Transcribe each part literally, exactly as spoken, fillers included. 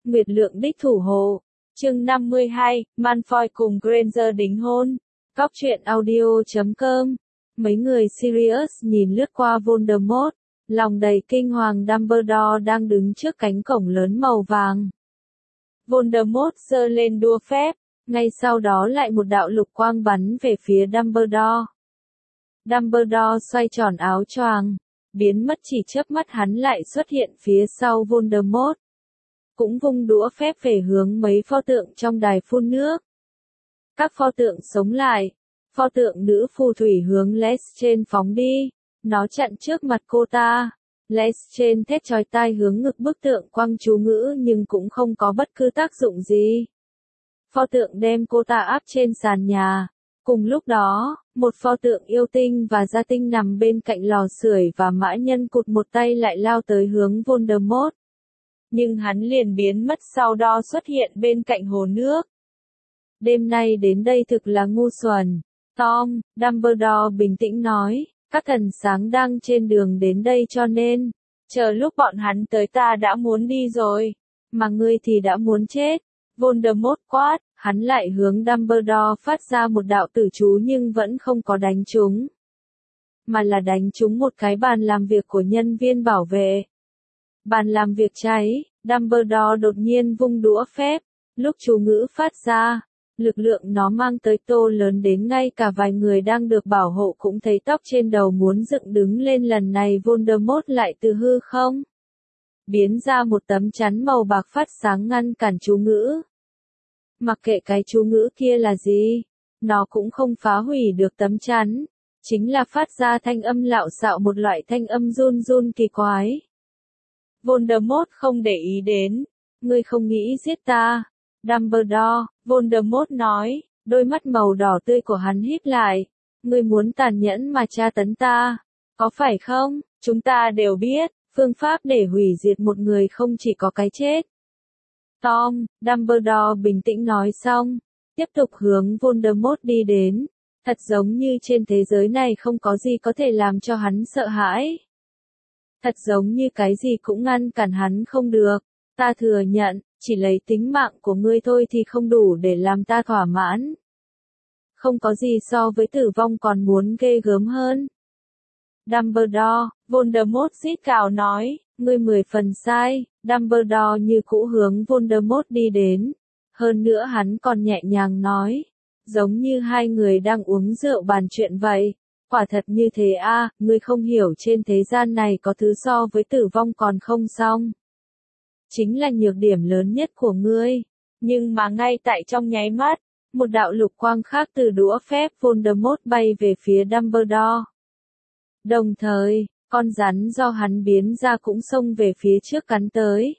Nguyệt Lượng đích thủ hộ. Chương năm mươi hai, Malfoy cùng Granger đính hôn. Góc truyện audio chấm com. Mấy người Sirius nhìn lướt qua Voldemort, lòng đầy kinh hoàng. Dumbledore đang đứng trước cánh cổng lớn màu vàng. Voldemort giơ lên đũa phép, ngay sau đó lại một đạo lục quang bắn về phía Dumbledore. Dumbledore xoay tròn áo choàng, biến mất chỉ chớp mắt hắn lại xuất hiện phía sau Voldemort. Cũng vung đũa phép về hướng mấy pho tượng trong đài phun nước. Các pho tượng sống lại. Pho tượng nữ phù thủy hướng Lestrange phóng đi. Nó chặn trước mặt cô ta. Lestrange thét chói tai hướng ngực bức tượng quăng chú ngữ nhưng cũng không có bất cứ tác dụng gì. Pho tượng đem cô ta áp trên sàn nhà. Cùng lúc đó, một pho tượng yêu tinh và gia tinh nằm bên cạnh lò sưởi và mã nhân cụt một tay lại lao tới hướng Voldemort. Nhưng hắn liền biến mất sau đó xuất hiện bên cạnh hồ nước. Đêm nay đến đây thực là ngu xuẩn. Tom, Dumbledore bình tĩnh nói, các thần sáng đang trên đường đến đây cho nên, chờ lúc bọn hắn tới ta đã muốn đi rồi, mà ngươi thì đã muốn chết. Voldemort quát, hắn lại hướng Dumbledore phát ra một đạo tử chú nhưng vẫn không có đánh trúng, mà là đánh trúng một cái bàn làm việc của nhân viên bảo vệ. Bàn làm việc cháy, Dumbledore đột nhiên vung đũa phép, lúc chú ngữ phát ra, lực lượng nó mang tới tô lớn đến ngay cả vài người đang được bảo hộ cũng thấy tóc trên đầu muốn dựng đứng lên. Lần này Voldemort lại từ hư không biến ra một tấm chắn màu bạc phát sáng ngăn cản chú ngữ. Mặc kệ cái chú ngữ kia là gì, nó cũng không phá hủy được tấm chắn, chính là phát ra thanh âm lạo xạo, một loại thanh âm run run kỳ quái. Voldemort không để ý đến. Ngươi không nghĩ giết ta, Dumbledore, Voldemort nói, đôi mắt màu đỏ tươi của hắn híp lại. Ngươi muốn tàn nhẫn mà tra tấn ta, có phải không? Chúng ta đều biết, phương pháp để hủy diệt một người không chỉ có cái chết. Tom, Dumbledore bình tĩnh nói xong, tiếp tục hướng Voldemort đi đến. Thật giống như trên thế giới này không có gì có thể làm cho hắn sợ hãi. Thật giống như cái gì cũng ngăn cản hắn không được. Ta thừa nhận, chỉ lấy tính mạng của ngươi thôi thì không đủ để làm ta thỏa mãn. Không có gì so với tử vong còn muốn ghê gớm hơn. Dumbledore, Voldemort rít gào nói, ngươi mười phần sai. Dumbledore như cũ hướng Voldemort đi đến. Hơn nữa hắn còn nhẹ nhàng nói, giống như hai người đang uống rượu bàn chuyện vậy. Quả thật như thế a, à, ngươi không hiểu trên thế gian này có thứ so với tử vong còn không xong. Chính là nhược điểm lớn nhất của ngươi. Nhưng mà ngay tại trong nháy mắt, một đạo lục quang khác từ đũa phép Voldemort bay về phía Dumbledore. Đồng thời, con rắn do hắn biến ra cũng xông về phía trước cắn tới.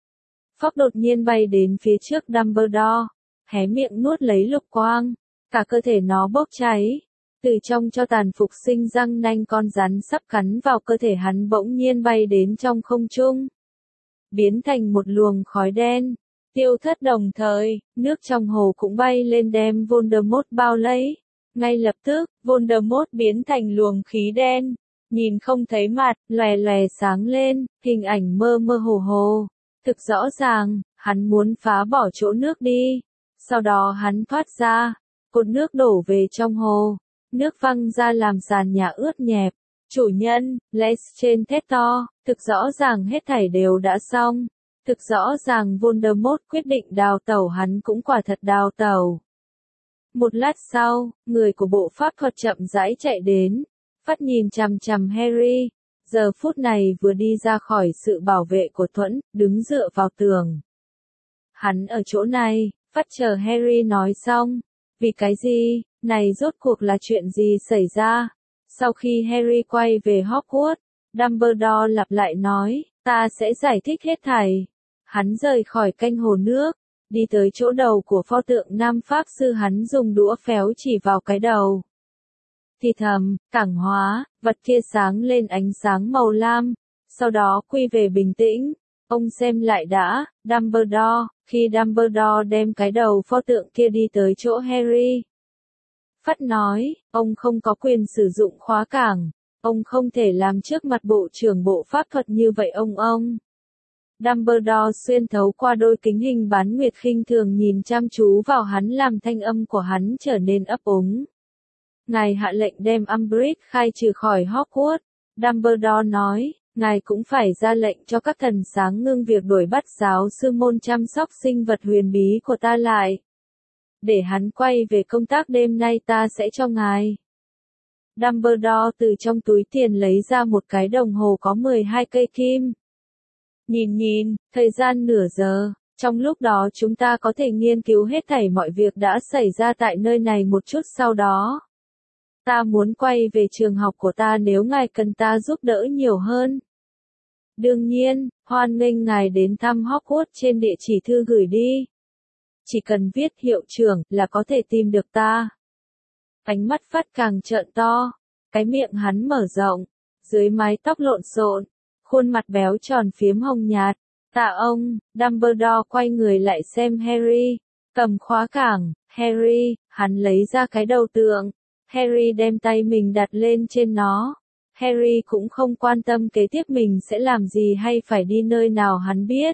Phóc đột nhiên bay đến phía trước Dumbledore, hé miệng nuốt lấy lục quang, cả cơ thể nó bốc cháy. Từ trong cho tàn phục sinh răng nanh con rắn sắp cắn vào cơ thể hắn bỗng nhiên bay đến trong không trung. Biến thành một luồng khói đen, tiêu thất đồng thời, nước trong hồ cũng bay lên đem Voldemort bao lấy. Ngay lập tức, Voldemort biến thành luồng khí đen, nhìn không thấy mặt, lòe lòe sáng lên, hình ảnh mơ mơ hồ hồ. Thực rõ ràng, hắn muốn phá bỏ chỗ nước đi. Sau đó hắn thoát ra, cột nước đổ về trong hồ. Nước văng ra làm sàn nhà ướt nhẹp. Chủ nhân, Lestrange thét to, thực rõ ràng hết thảy đều đã xong. Thực rõ ràng Voldemort quyết định đào tẩu, hắn cũng quả thật đào tẩu. Một lát sau, người của bộ pháp thuật chậm rãi chạy đến. Phát nhìn chằm chằm Harry. Giờ phút này vừa đi ra khỏi sự bảo vệ của Thuẫn, đứng dựa vào tường. Hắn ở chỗ này, Phát chờ Harry nói xong. Vì cái gì? Này rốt cuộc là chuyện gì xảy ra? Sau khi Harry quay về Hogwarts, Dumbledore lặp lại nói, ta sẽ giải thích hết thảy. Hắn rời khỏi canh hồ nước, đi tới chỗ đầu của pho tượng nam pháp sư, hắn dùng đũa phéo chỉ vào cái đầu. Thì thầm, cảng hóa, vật kia sáng lên ánh sáng màu lam, sau đó quy về bình tĩnh. Ông xem lại đã, Dumbledore, khi Dumbledore đem cái đầu pho tượng kia đi tới chỗ Harry. Phát nói, ông không có quyền sử dụng khóa cảng, ông không thể làm trước mặt bộ trưởng bộ pháp thuật như vậy ông ông. Dumbledore xuyên thấu qua đôi kính hình bán nguyệt khinh thường nhìn chăm chú vào hắn làm thanh âm của hắn trở nên ấp úng. Ngài hạ lệnh đem Umbridge khai trừ khỏi Hogwarts. Dumbledore nói, ngài cũng phải ra lệnh cho các thần sáng ngưng việc đuổi bắt giáo sư môn chăm sóc sinh vật huyền bí của ta lại. Để hắn quay về công tác đêm nay ta sẽ cho ngài. Dumbledore từ trong túi tiền lấy ra một cái đồng hồ có mười hai cây kim. Nhìn nhìn, thời gian nửa giờ, trong lúc đó chúng ta có thể nghiên cứu hết thảy mọi việc đã xảy ra tại nơi này một chút sau đó. Ta muốn quay về trường học của ta nếu ngài cần ta giúp đỡ nhiều hơn. Đương nhiên, hoan nghênh ngài đến thăm Hogwarts trên địa chỉ thư gửi đi. Chỉ cần viết hiệu trưởng là có thể tìm được ta. Ánh mắt phát càng trợn to, cái miệng hắn mở rộng, dưới mái tóc lộn xộn, khuôn mặt béo tròn phiếm hồng nhạt. Tạ ông, Dumbledore quay người lại xem Harry, cầm khóa cảng, Harry, hắn lấy ra cái đầu tượng. Harry đem tay mình đặt lên trên nó. Harry cũng không quan tâm kế tiếp mình sẽ làm gì hay phải đi nơi nào hắn biết.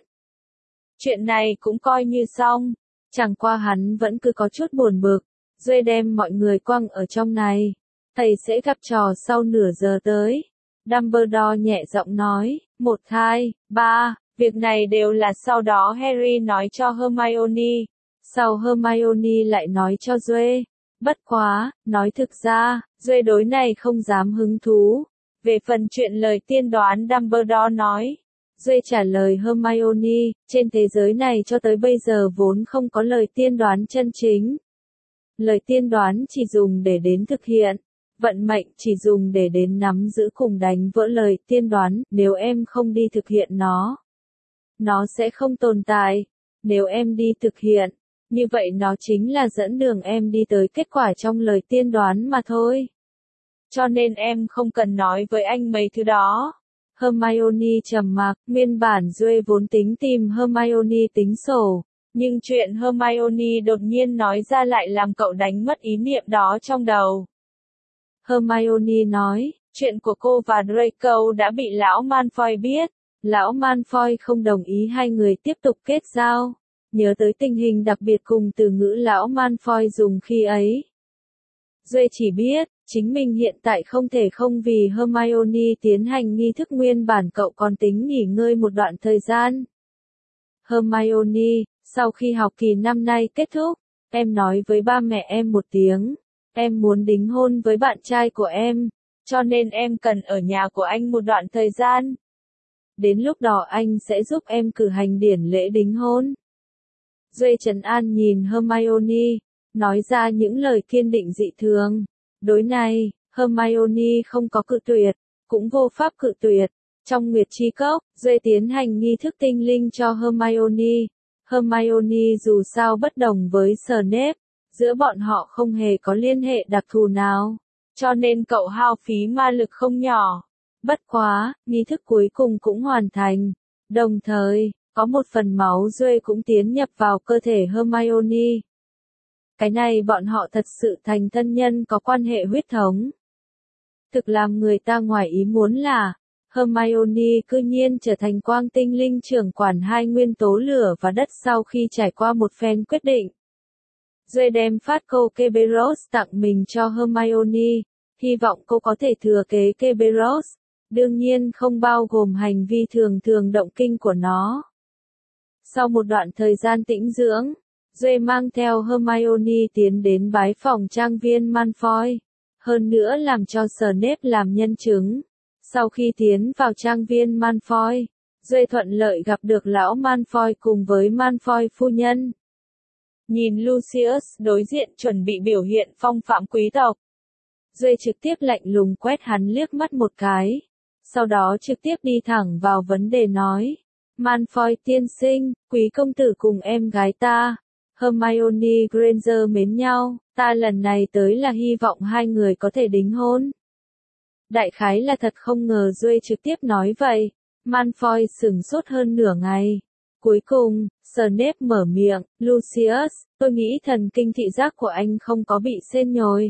Chuyện này cũng coi như xong. Chẳng qua hắn vẫn cứ có chút buồn bực. Duệ đem mọi người quăng ở trong này. Thầy sẽ gặp trò sau nửa giờ tới. Dumbledore nhẹ giọng nói, một hai, ba, việc này đều là sau đó Harry nói cho Hermione. Sau Hermione lại nói cho Duệ. Bất quá, nói thực ra, Duệ đối này không dám hứng thú. Về phần chuyện lời tiên đoán Dumbledore nói. Duệ trả lời Hermione, trên thế giới này cho tới bây giờ vốn không có lời tiên đoán chân chính. Lời tiên đoán chỉ dùng để đến thực hiện. Vận mệnh chỉ dùng để đến nắm giữ cùng đánh vỡ lời tiên đoán, nếu em không đi thực hiện nó. Nó sẽ không tồn tại. Nếu em đi thực hiện, như vậy nó chính là dẫn đường em đi tới kết quả trong lời tiên đoán mà thôi. Cho nên em không cần nói với anh mấy thứ đó. Hermione trầm mặc, nguyên bản Duệ vốn tính tìm Hermione tính sổ, nhưng chuyện Hermione đột nhiên nói ra lại làm cậu đánh mất ý niệm đó trong đầu. Hermione nói, chuyện của cô và Draco đã bị lão Malfoy biết, lão Malfoy không đồng ý hai người tiếp tục kết giao. Nhớ tới tình hình đặc biệt cùng từ ngữ lão Malfoy dùng khi ấy. Duệ chỉ biết, chính mình hiện tại không thể không vì Hermione tiến hành nghi thức nguyên bản cậu còn tính nghỉ ngơi một đoạn thời gian. Hermione, sau khi học kỳ năm nay kết thúc, em nói với ba mẹ em một tiếng, em muốn đính hôn với bạn trai của em, cho nên em cần ở nhà của anh một đoạn thời gian. Đến lúc đó anh sẽ giúp em cử hành điển lễ đính hôn. Duệ trấn an nhìn Hermione, nói ra những lời kiên định dị thường. Đối này, Hermione không có cự tuyệt, cũng vô pháp cự tuyệt. Trong Nguyệt Chi Cốc, Duệ tiến hành nghi thức tinh linh cho Hermione. Hermione dù sao bất đồng với Snape, giữa bọn họ không hề có liên hệ đặc thù nào, cho nên cậu hao phí ma lực không nhỏ. Bất quá, nghi thức cuối cùng cũng hoàn thành. Đồng thời, có một phần máu Duệ cũng tiến nhập vào cơ thể Hermione. Cái này bọn họ thật sự thành thân nhân có quan hệ huyết thống. Thực làm người ta ngoài ý muốn là, Hermione cư nhiên trở thành quang tinh linh trưởng quản hai nguyên tố lửa và đất sau khi trải qua một phen quyết định. Duệ đem phát câu Kerberos tặng mình cho Hermione, hy vọng cô có thể thừa kế Kerberos, đương nhiên không bao gồm hành vi thường thường động kinh của nó. Sau một đoạn thời gian tĩnh dưỡng, Duệ mang theo Hermione tiến đến bái phòng trang viên Malfoy, hơn nữa làm cho Snape làm nhân chứng. Sau khi tiến vào trang viên Malfoy, Duệ thuận lợi gặp được lão Malfoy cùng với Malfoy phu nhân. Nhìn Lucius đối diện chuẩn bị biểu hiện phong phạm quý tộc. Duệ trực tiếp lạnh lùng quét hắn liếc mắt một cái. Sau đó trực tiếp đi thẳng vào vấn đề nói. Malfoy tiên sinh, quý công tử cùng em gái ta, Hermione Granger mến nhau, ta lần này tới là hy vọng hai người có thể đính hôn. Đại khái là thật không ngờ Duệ trực tiếp nói vậy. Malfoy sửng sốt hơn nửa ngày. Cuối cùng, Snape mở miệng, Lucius, tôi nghĩ thần kinh thị giác của anh không có bị sên nhồi.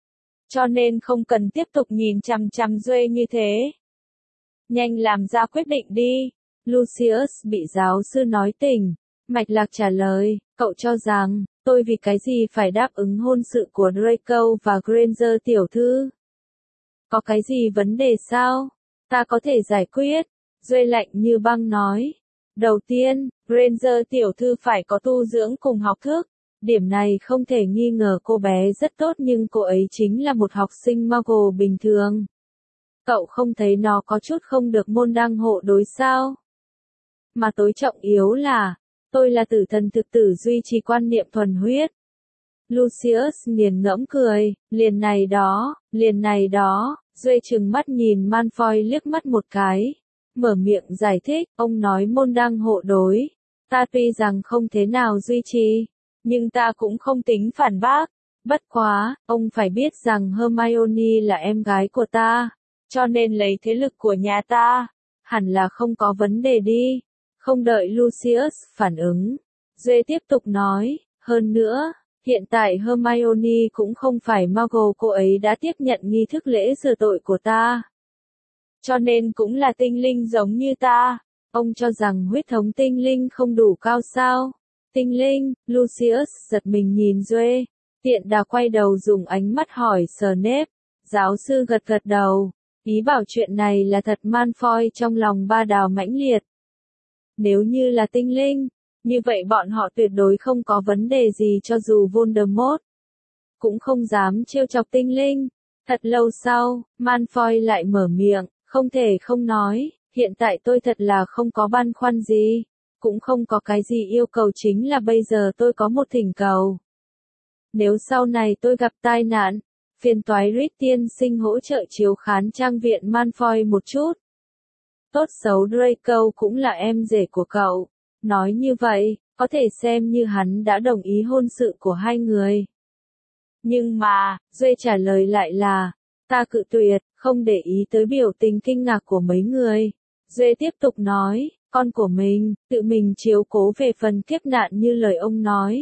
Cho nên không cần tiếp tục nhìn chằm chằm Duệ như thế. Nhanh làm ra quyết định đi. Lucius bị giáo sư nói tỉnh, mạch lạc trả lời, cậu cho rằng, tôi vì cái gì phải đáp ứng hôn sự của Draco và Granger tiểu thư? Có cái gì vấn đề sao? Ta có thể giải quyết. Duệ lạnh như băng nói. Đầu tiên, Granger tiểu thư phải có tu dưỡng cùng học thức. Điểm này không thể nghi ngờ, cô bé rất tốt nhưng cô ấy chính là một học sinh Muggle bình thường. Cậu không thấy nó có chút không được môn đăng hộ đối sao? Mà tối trọng yếu là, tôi là tử thần thực tử duy trì quan niệm thuần huyết. Lucius nghiền ngẫm cười, liền này đó, liền này đó, Duệ trừng mắt nhìn Malfoy liếc mắt một cái. Mở miệng giải thích, ông nói môn đăng hộ đối. Ta tuy rằng không thế nào duy trì, nhưng ta cũng không tính phản bác. Bất quá, ông phải biết rằng Hermione là em gái của ta, cho nên lấy thế lực của nhà ta, hẳn là không có vấn đề đi. Không đợi Lucius phản ứng, Duệ tiếp tục nói, hơn nữa, hiện tại Hermione cũng không phải Muggle, cô ấy đã tiếp nhận nghi thức lễ rửa tội của ta. Cho nên cũng là tinh linh giống như ta. Ông cho rằng huyết thống tinh linh không đủ cao sao? Tinh linh, Lucius giật mình nhìn Duệ, tiện đà quay đầu dùng ánh mắt hỏi Snape. Giáo sư gật gật đầu, ý bảo chuyện này là thật. Malfoy trong lòng ba đào mãnh liệt. Nếu như là tinh linh, như vậy bọn họ tuyệt đối không có vấn đề gì, cho dù Voldemort cũng không dám trêu chọc tinh linh. Thật lâu sau, Malfoy lại mở miệng, không thể không nói, hiện tại tôi thật là không có băn khoăn gì, cũng không có cái gì yêu cầu, chính là bây giờ tôi có một thỉnh cầu. Nếu sau này tôi gặp tai nạn, phiền toái Reed tiên sinh hỗ trợ chiếu khán trang viện Malfoy một chút. Tốt xấu Draco cũng là em rể của cậu. Nói như vậy, có thể xem như hắn đã đồng ý hôn sự của hai người. Nhưng mà, Duệ trả lời lại là, ta cự tuyệt, không để ý tới biểu tình kinh ngạc của mấy người. Duệ tiếp tục nói, con của mình, tự mình chiếu cố về phần kiếp nạn như lời ông nói.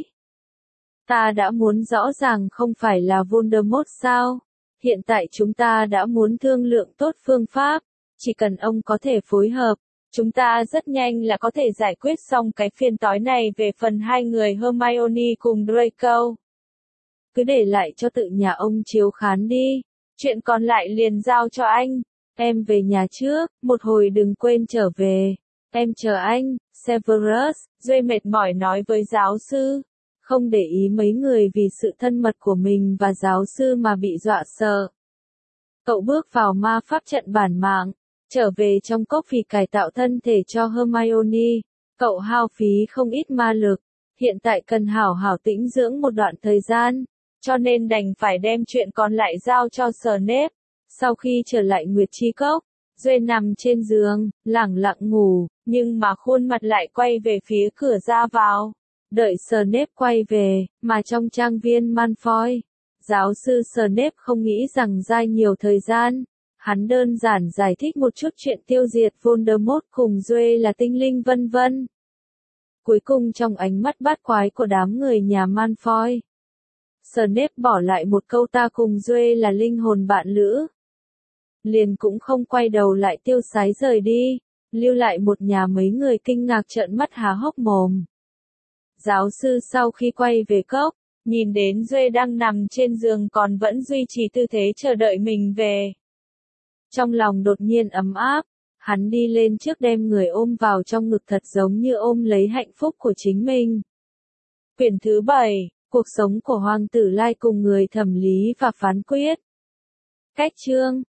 Ta đã muốn rõ ràng không phải là Voldemort sao? Hiện tại chúng ta đã muốn thương lượng tốt phương pháp, chỉ cần ông có thể phối hợp, chúng ta rất nhanh là có thể giải quyết xong cái phiền toái này. Về phần hai người Hermione cùng Draco, cứ để lại cho tự nhà ông chiếu khán đi, chuyện còn lại liền giao cho anh. Em về nhà trước, một hồi đừng quên trở về. Em chờ anh, Severus. Duệ mệt mỏi nói với giáo sư, không để ý mấy người vì sự thân mật của mình và giáo sư mà bị dọa sợ. Cậu bước vào ma pháp trận bản mạng, trở về trong cốc vì cải tạo thân thể cho Hermione. Cậu hao phí không ít ma lực, hiện tại cần hảo hảo tĩnh dưỡng một đoạn thời gian, cho nên đành phải đem chuyện còn lại giao cho Snape. Sau khi trở lại Nguyệt Chi Cốc, Duệ nằm trên giường, lẳng lặng ngủ, nhưng mà khuôn mặt lại quay về phía cửa ra vào. Đợi Snape quay về, mà trong trang viên Malfoy, giáo sư Snape không nghĩ rằng dai nhiều thời gian. Hắn đơn giản giải thích một chút chuyện tiêu diệt Voldemort cùng Duệ là tinh linh vân vân. Cuối cùng trong ánh mắt bát quái của đám người nhà Malfoy, Snape bỏ lại một câu ta cùng Duệ là linh hồn bạn lữ. Liền cũng không quay đầu lại tiêu sái rời đi, lưu lại một nhà mấy người kinh ngạc trợn mắt há hốc mồm. Giáo sư sau khi quay về cốc, nhìn đến Duệ đang nằm trên giường còn vẫn duy trì tư thế chờ đợi mình về. Trong lòng đột nhiên ấm áp, hắn đi lên trước đem người ôm vào trong ngực thật giống như ôm lấy hạnh phúc của chính mình. Quyển thứ bảy, cuộc sống của Hoàng tử Lai cùng người thẩm lý và phán quyết. Cách chương